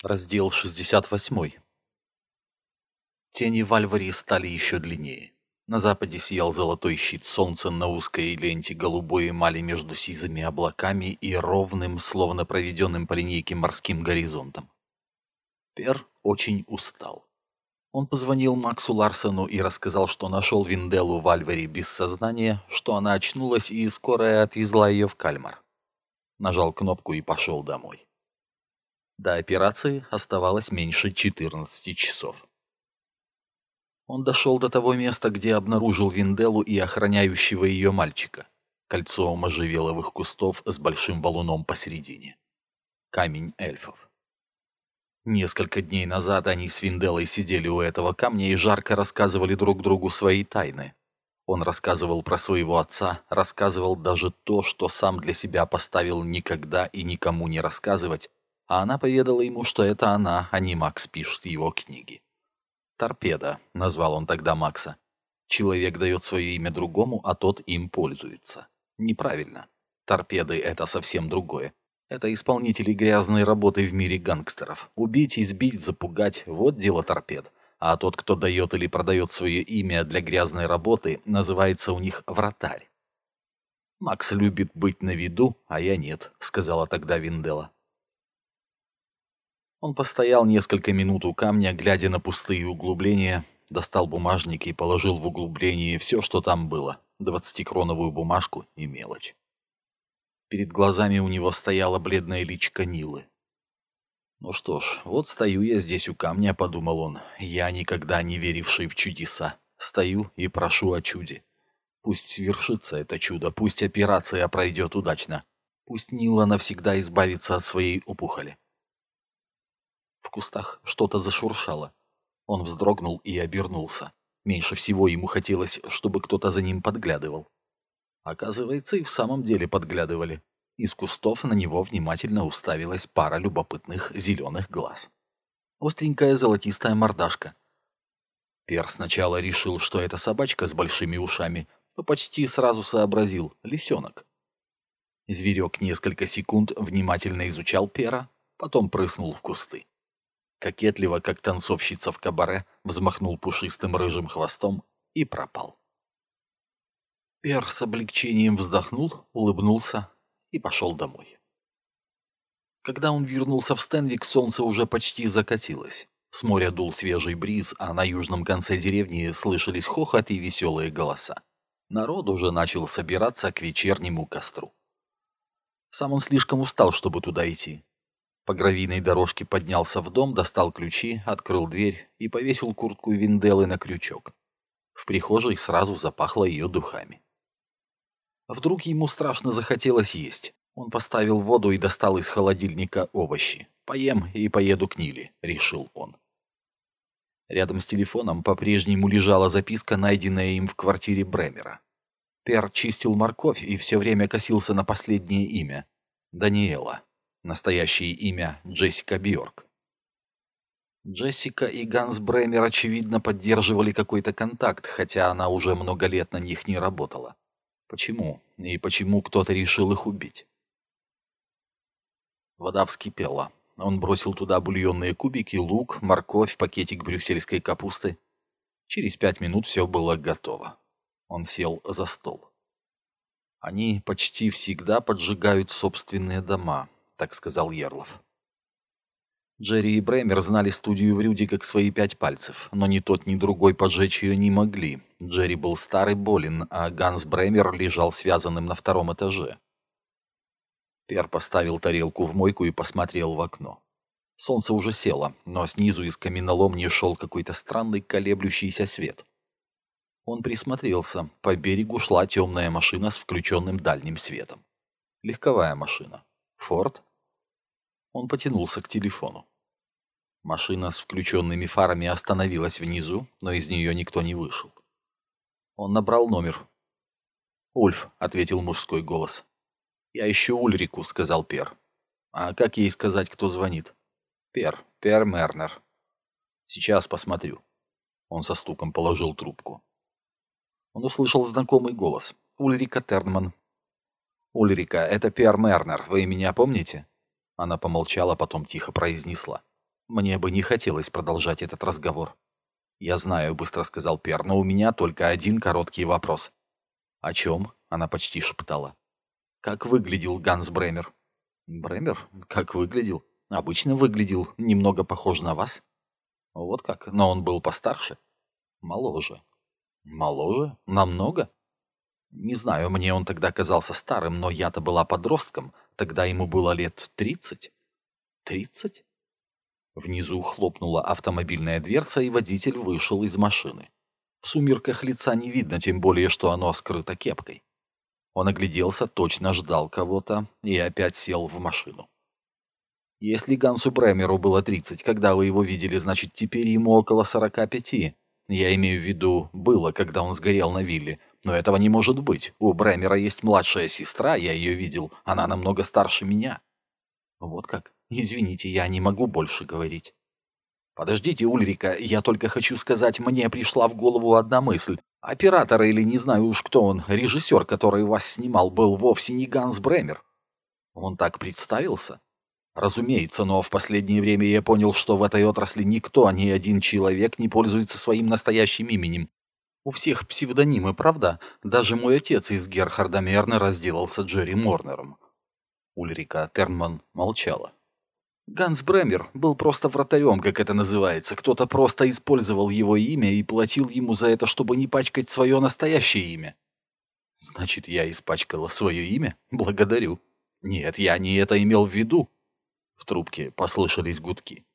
Раздел 68. Тени в Альваре стали еще длиннее. На западе сиял золотой щит солнца на узкой ленте голубой эмали между сизыми облаками и ровным, словно проведенным по линейке морским горизонтом. Пер очень устал. Он позвонил Максу Ларсену и рассказал, что нашел Винделлу в Альваре без сознания, что она очнулась и скорая отвезла ее в Кальмар. Нажал кнопку и пошел домой. До операции оставалось меньше 14 часов. Он дошел до того места, где обнаружил Винделлу и охраняющего ее мальчика. Кольцо можжевеловых кустов с большим валуном посередине. Камень эльфов. Несколько дней назад они с Винделлой сидели у этого камня и жарко рассказывали друг другу свои тайны. Он рассказывал про своего отца, рассказывал даже то, что сам для себя поставил никогда и никому не рассказывать, а она поведала ему, что это она, а не Макс, пишет его книги. «Торпеда», — назвал он тогда Макса. Человек дает свое имя другому, а тот им пользуется. Неправильно. Торпеды — это совсем другое. Это исполнители грязной работы в мире гангстеров. Убить, избить, запугать — вот дело торпед. А тот, кто дает или продает свое имя для грязной работы, называется у них вратарь. «Макс любит быть на виду, а я нет», — сказала тогда Винделла. Он постоял несколько минут у камня, глядя на пустые углубления, достал бумажник и положил в углубление все, что там было, 20-кроновую бумажку и мелочь. Перед глазами у него стояла бледная личико Нилы. «Ну что ж, вот стою я здесь у камня», — подумал он, — «я, никогда не веривший в чудеса, стою и прошу о чуде. Пусть свершится это чудо, пусть операция пройдет удачно, пусть Нила навсегда избавится от своей опухоли». В кустах что-то зашуршало. Он вздрогнул и обернулся. Меньше всего ему хотелось, чтобы кто-то за ним подглядывал. Оказывается, и в самом деле подглядывали. Из кустов на него внимательно уставилась пара любопытных зеленых глаз. Остренькая золотистая мордашка. Пер сначала решил, что это собачка с большими ушами, но почти сразу сообразил — лисенок. Зверек несколько секунд внимательно изучал Пера, потом прыснул в кусты. Кокетливо, как танцовщица в кабаре, взмахнул пушистым рыжим хвостом и пропал. Пер с облегчением вздохнул, улыбнулся и пошел домой. Когда он вернулся в Стенвик, солнце уже почти закатилось. С моря дул свежий бриз, а на южном конце деревни слышались хохот и веселые голоса. Народ уже начал собираться к вечернему костру. Сам он слишком устал, чтобы туда идти. По гравийной дорожке поднялся в дом, достал ключи, открыл дверь и повесил куртку Винделлы на крючок. В прихожей сразу запахло ее духами. Вдруг ему страшно захотелось есть. Он поставил воду и достал из холодильника овощи. «Поем и поеду к Ниле», — решил он. Рядом с телефоном по-прежнему лежала записка, найденная им в квартире Бремера. Пер чистил морковь и все время косился на последнее имя — Даниэла. Настоящее имя — Джессика Бьорк. Джессика и Ганс Бремер, очевидно, поддерживали какой-то контакт, хотя она уже много лет на них не работала. Почему? И почему кто-то решил их убить? Вода вскипела. Он бросил туда бульонные кубики, лук, морковь, пакетик брюссельской капусты. Через 5 минут все было готово. Он сел за стол. Они почти всегда поджигают собственные дома, так сказал Ерлов. Джерри и Бремер знали студию в Рюде как свои 5 пальцев, но ни тот, ни другой поджечь ее не могли. Джерри был стар и болен, а Ганс Бремер лежал связанным на 2-м этаже. Пер поставил тарелку в мойку и посмотрел в окно. Солнце уже село, но снизу из каменоломни шел какой-то странный колеблющийся свет. Он присмотрелся. По берегу шла темная машина с включенным дальним светом. Легковая машина. «Форд?» Он потянулся к телефону. Машина с включенными фарами остановилась внизу, но из нее никто не вышел. Он набрал номер. «Ульф», — ответил мужской голос. «Я ищу Ульрику», — сказал Пер. «А как ей сказать, кто звонит?» «Пер Мернер». «Сейчас посмотрю». Он со стуком положил трубку. Он услышал знакомый голос. «Ульрика Тернман». «Ульрика, это Пер Мернер. Вы меня помните?» Она помолчала, потом тихо произнесла. Мне бы не хотелось продолжать этот разговор. «Я знаю», — быстро сказал Пер, — «но у меня только один короткий вопрос». «О чем?» — она почти шептала. «Как выглядел Ганс Бремер?» «Бремер? Как выглядел? Обычно выглядел, немного похож на вас». «Вот как? Но он был постарше?» «Моложе». «Моложе? Намного?» «Не знаю, мне он тогда казался старым, но я-то была подростком, тогда ему было лет 30». «30?» Внизу хлопнула автомобильная дверца, и водитель вышел из машины. В сумерках лица не видно, тем более, что оно скрыто кепкой. Он огляделся, точно ждал кого-то и опять сел в машину. Если Гансу Бремеру было 30, когда вы его видели, значит, теперь ему около 45. Я имею в виду, было, когда он сгорел на вилле. Но этого не может быть. У Бремера есть младшая сестра, я ее видел. Она намного старше меня. Вот как? Извините, я не могу больше говорить. Подождите, Ульрика, я только хочу сказать, мне пришла в голову одна мысль. Оператор или не знаю уж кто он, режиссер, который вас снимал, был вовсе не Ганс Бремер. Он так представился? Разумеется, но в последнее время я понял, что в этой отрасли никто, ни один человек не пользуется своим настоящим именем. У всех псевдонимы, правда? Даже мой отец из Герхарда Мерна разделался Джерри Морнером. Ульрика Тернман молчала. Ганс Бремер был просто вратарем, как это называется. Кто-то просто использовал его имя и платил ему за это, чтобы не пачкать свое настоящее имя. Значит, я испачкала свое имя? Благодарю. Нет, я не это имел в виду. В трубке послышались гудки.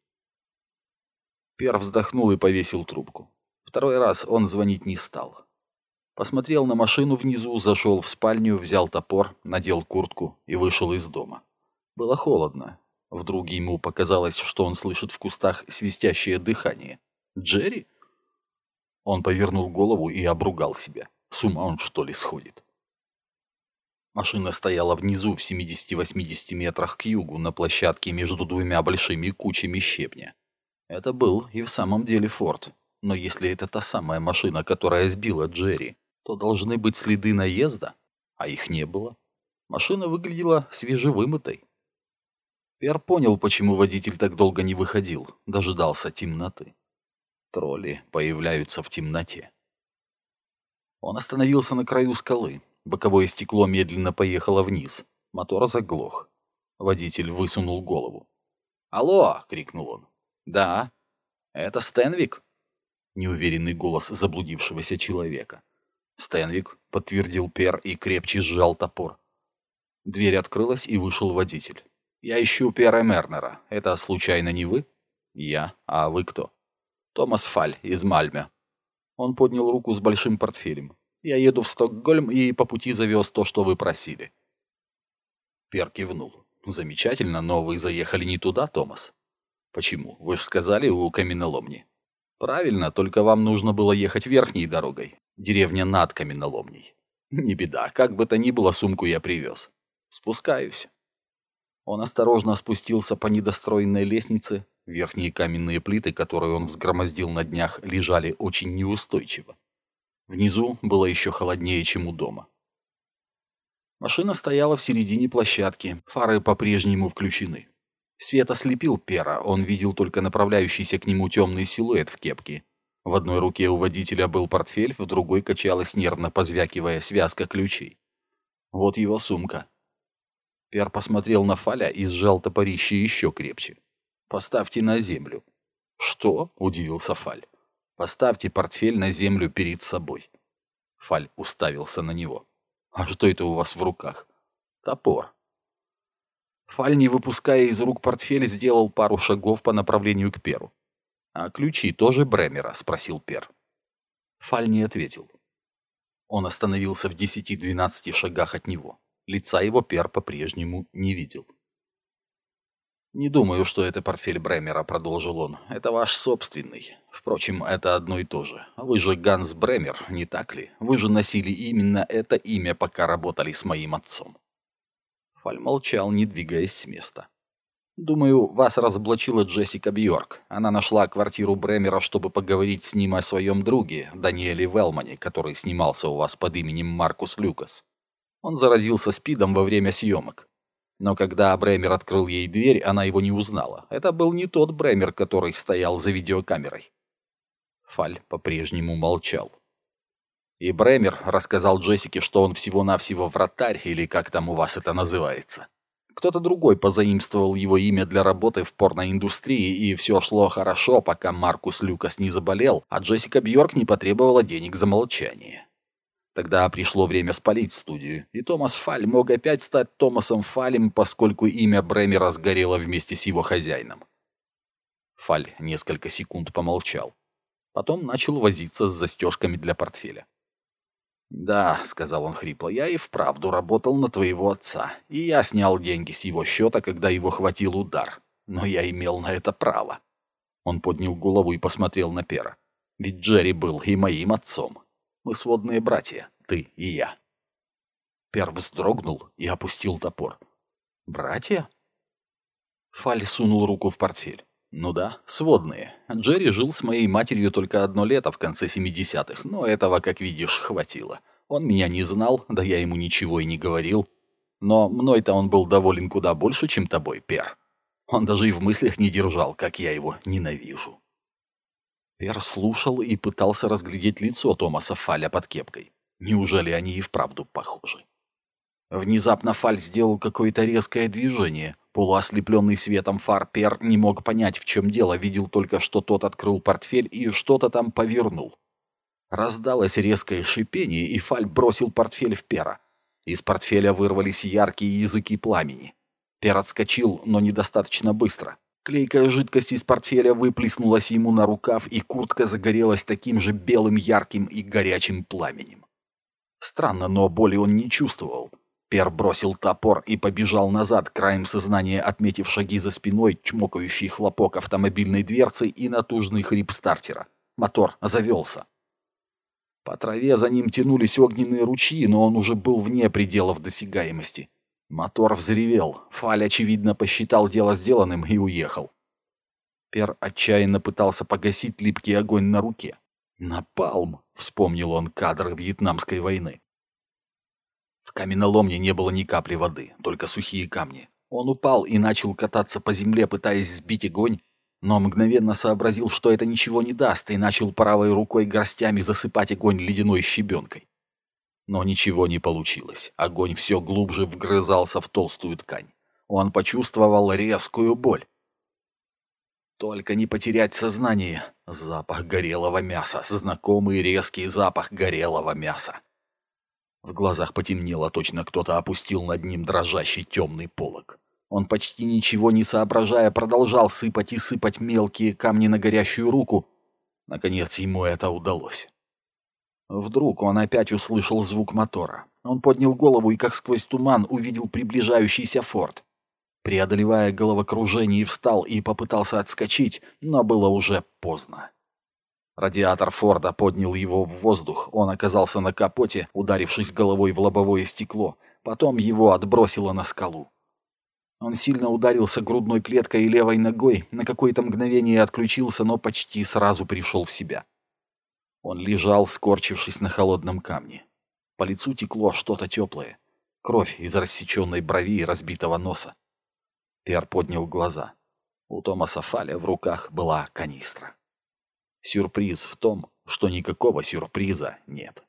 Пер вздохнул и повесил трубку. Второй раз он звонить не стал. Посмотрел на машину внизу, зашел в спальню, взял топор, надел куртку и вышел из дома. Было холодно. Вдруг ему показалось, что он слышит в кустах свистящее дыхание. «Джерри?» Он повернул голову и обругал себя. С ума он, что ли, сходит? Машина стояла внизу в 70-80 метрах к югу, на площадке между двумя большими кучами щебня. Это был и в самом деле форт. Но если это та самая машина, которая сбила Джерри, то должны быть следы наезда, а их не было. Машина выглядела свежевымытой. Пер понял, почему водитель так долго не выходил, дожидался темноты. Тролли появляются в темноте. Он остановился на краю скалы. Боковое стекло медленно поехало вниз. Мотор заглох. Водитель высунул голову. «Алло!» — крикнул он. «Да. Это Стенвик?» Неуверенный голос заблудившегося человека. «Стенвик», — подтвердил Пер и крепче сжал топор. Дверь открылась, и вышел водитель. «Я ищу Пера Мернера. Это случайно не вы?» «Я. А вы кто?» «Томас Фаль из Мальме». Он поднял руку с большим портфелем. «Я еду в Стокгольм и по пути завез то, что вы просили». Пер кивнул. «Замечательно, но вы заехали не туда, Томас». «Почему? Вы же сказали, у каменоломни». «Правильно, только вам нужно было ехать верхней дорогой. Деревня над каменоломней». «Не беда, как бы то ни было, сумку я привез. Спускаюсь». Он осторожно спустился по недостроенной лестнице. Верхние каменные плиты, которые он взгромоздил на днях, лежали очень неустойчиво. Внизу было еще холоднее, чем у дома. Машина стояла в середине площадки, фары по-прежнему включены. Свет ослепил Пера, он видел только направляющийся к нему темный силуэт в кепке. В одной руке у водителя был портфель, в другой качалась, нервно позвякивая, связка ключей. Вот его сумка. Пер посмотрел на Фаля и сжал топорище еще крепче. «Поставьте на землю». «Что?» — удивился Фаль. «Поставьте портфель на землю перед собой». Фаль уставился на него. «А что это у вас в руках?» «Топор». Фаль, не выпуская из рук портфель, сделал пару шагов по направлению к Перу. «А ключи тоже Бремера?» — спросил Пер. Фаль не ответил. Он остановился в 10-12 шагах от него. Лица его Пер по-прежнему не видел. «Не думаю, что это портфель Бремера», — продолжил он. «Это ваш собственный. Впрочем, это одно и то же. Вы же Ганс Бремер, не так ли? Вы же носили именно это имя, пока работали с моим отцом». Фаль молчал, не двигаясь с места. «Думаю, вас разоблачила Джессика Бьорк. Она нашла квартиру Бремера, чтобы поговорить с ним о своем друге, Даниэле Велмане, который снимался у вас под именем Маркус Люкас. Он заразился СПИДом во время съемок. Но когда Бремер открыл ей дверь, она его не узнала. Это был не тот Бремер, который стоял за видеокамерой. Фаль по-прежнему молчал. И Бремер рассказал Джессике, что он всего-навсего вратарь, или как там у вас это называется. Кто-то другой позаимствовал его имя для работы в порноиндустрии, и все шло хорошо, пока Маркус Люкас не заболел, а Джессика Бьорк не потребовала денег за молчание. Тогда пришло время спалить студию, и Томас Фаль мог опять стать Томасом Фалем, поскольку имя Бремера сгорело вместе с его хозяином. Фаль несколько секунд помолчал. Потом начал возиться с застежками для портфеля. «Да», — сказал он хрипло, — «я и вправду работал на твоего отца, и я снял деньги с его счета, когда его хватил удар. Но я имел на это право». Он поднял голову и посмотрел на Пера. «Ведь Джерри был и моим отцом. Мы сводные братья, ты и я». Пер вздрогнул и опустил топор. «Братья?» Фаль сунул руку в портфель. «Ну да, сводные. Джерри жил с моей матерью только 1 лето в конце 70-х, но этого, как видишь, хватило. Он меня не знал, да я ему ничего и не говорил. Но мной-то он был доволен куда больше, чем тобой, Пер. Он даже и в мыслях не держал, как я его ненавижу». Пер слушал и пытался разглядеть лицо Томаса Фаля под кепкой. Неужели они и вправду похожи? Внезапно Фаль сделал какое-то резкое движение. Полуослепленный светом фар Пер не мог понять, в чем дело, видел только, что тот открыл портфель и что-то там повернул. Раздалось резкое шипение, и Фаль бросил портфель в Пера. Из портфеля вырвались яркие языки пламени. Пер отскочил, но недостаточно быстро. Клейкая жидкость из портфеля выплеснулась ему на рукав, и куртка загорелась таким же белым, ярким и горячим пламенем. Странно, но боли он не чувствовал. Пер бросил топор и побежал назад, краем сознания отметив шаги за спиной, чмокающий хлопок автомобильной дверцы и натужный хрип стартера. Мотор завелся. По траве за ним тянулись огненные ручьи, но он уже был вне пределов досягаемости. Мотор взревел. Фаль, очевидно, посчитал дело сделанным и уехал. Пер отчаянно пытался погасить липкий огонь на руке. «Напалм», — вспомнил он кадры Вьетнамской войны. В каменоломне не было ни капли воды, только сухие камни. Он упал и начал кататься по земле, пытаясь сбить огонь, но мгновенно сообразил, что это ничего не даст, и начал правой рукой горстями засыпать огонь ледяной щебенкой. Но ничего не получилось. Огонь все глубже вгрызался в толстую ткань. Он почувствовал резкую боль. Только не потерять сознание. Запах горелого мяса. Знакомый резкий запах горелого мяса. В глазах потемнело, точно кто-то опустил над ним дрожащий темный полог. Он, почти ничего не соображая, продолжал сыпать и сыпать мелкие камни на горящую руку. Наконец ему это удалось. Вдруг он опять услышал звук мотора. Он поднял голову и, как сквозь туман, увидел приближающийся форт. Преодолевая головокружение, встал и попытался отскочить, но было уже поздно. Радиатор Форда поднял его в воздух, он оказался на капоте, ударившись головой в лобовое стекло, потом его отбросило на скалу. Он сильно ударился грудной клеткой и левой ногой, на какое-то мгновение отключился, но почти сразу пришел в себя. Он лежал, скорчившись на холодном камне. По лицу текло что-то теплое. Кровь из рассеченной брови и разбитого носа. Пер поднял глаза. У Томаса Фаля в руках была канистра. Сюрприз в том, что никакого сюрприза нет.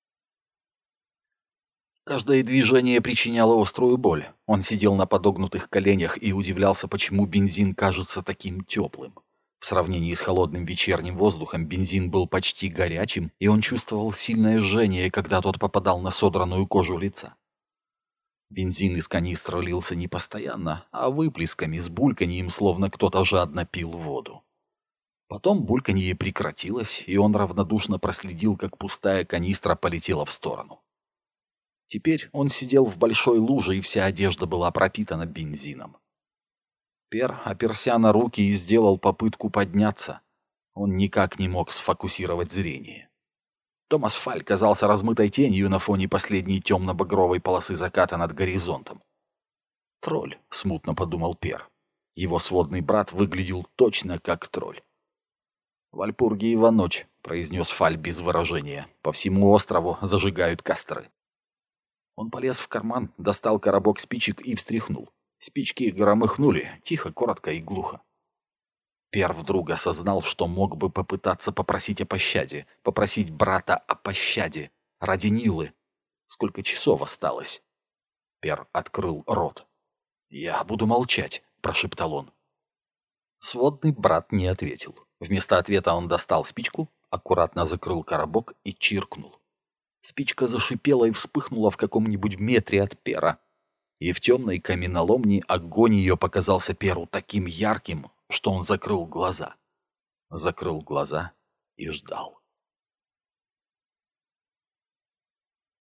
Каждое движение причиняло острую боль. Он сидел на подогнутых коленях и удивлялся, почему бензин кажется таким теплым. В сравнении с холодным вечерним воздухом бензин был почти горячим, и он чувствовал сильное жжение, когда тот попадал на содранную кожу лица. Бензин из канистры лился не постоянно, а выплесками с бульканьем, словно кто-то жадно пил воду. Потом бульканье прекратилось, и он равнодушно проследил, как пустая канистра полетела в сторону. Теперь он сидел в большой луже, и вся одежда была пропитана бензином. Пер оперся на руки и сделал попытку подняться. Он никак не мог сфокусировать зрение. Томас Фаль казался размытой тенью на фоне последней темно-багровой полосы заката над горизонтом. «Тролль», — смутно подумал Пер. Его сводный брат выглядел точно как тролль. «Вальпургиева ночь», — произнес Фаль без выражения. «По всему острову зажигают костры». Он полез в карман, достал коробок спичек и встряхнул. Спички громыхнули, тихо, коротко и глухо. Пер вдруг осознал, что мог бы попытаться попросить о пощаде, попросить брата о пощаде ради Нилы. Сколько часов осталось? Пер открыл рот. «Я буду молчать», — прошептал он. Сводный брат не ответил. Вместо ответа он достал спичку, аккуратно закрыл коробок и чиркнул. Спичка зашипела и вспыхнула в каком-нибудь метре от Пера. И в темной каменоломне огонь ее показался Перу таким ярким, что он закрыл глаза. Закрыл глаза и ждал.